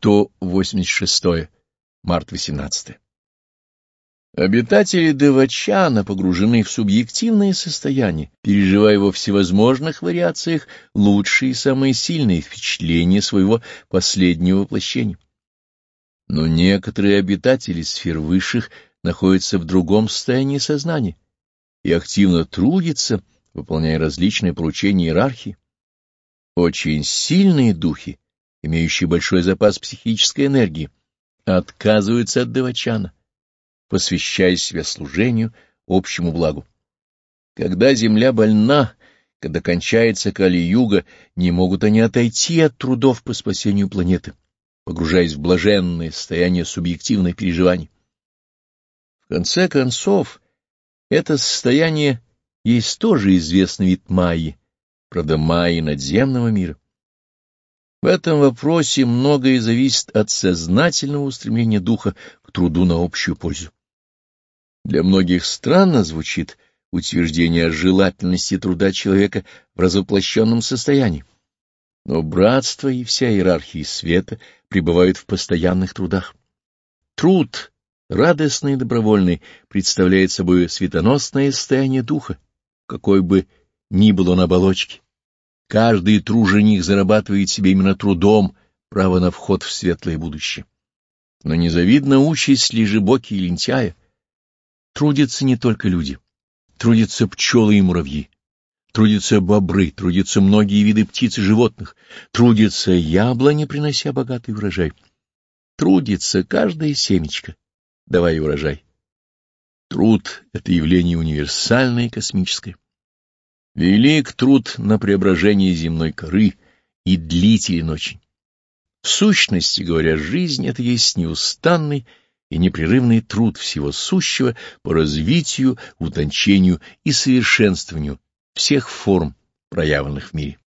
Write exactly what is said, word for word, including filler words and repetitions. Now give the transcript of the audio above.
сто восемьдесят шестое. Март восемнадцатое. Обитатели Девачана погружены в субъективное состояние, переживая во всевозможных вариациях лучшие и самые сильные впечатления своего последнего воплощения. Но некоторые обитатели сфер высших находятся в другом состоянии сознания и активно трудятся, выполняя различные поручения иерархии. Очень сильные духи, имеющие большой запас психической энергии, отказываются от Девачана, посвящая себя служению общему благу. Когда земля больна, когда кончается Кали-юга, не могут они отойти от трудов по спасению планеты, погружаясь в блаженное состояние субъективных переживаний. В конце концов, это состояние есть тоже известный вид майи, правда, майи надземного мира. В этом вопросе многое зависит от сознательного устремления духа к труду на общую пользу. Для многих странно звучит утверждение о желательности труда человека в развоплощенном состоянии, но братство и вся иерархия света пребывают в постоянных трудах. Труд, радостный и добровольный, представляет собой светоносное состояние духа, какой бы ни был он оболочки. Каждый труженик зарабатывает себе именно трудом право на вход в светлое будущее. Но незавидна участь лежебоки и лентяя. Трудятся не только люди, трудятся пчелы и муравьи, трудятся бобры, трудятся многие виды птиц и животных, трудятся яблони, принося богатый урожай. Трудится каждая семечко, давая урожай. Труд — это явление универсальное и космическое. Велик труд на преображение земной коры и длителен очень. В сущности говоря, жизнь — это есть неустанный и непрерывный труд всего сущего по развитию, утончению и совершенствованию всех форм, проявленных в мире.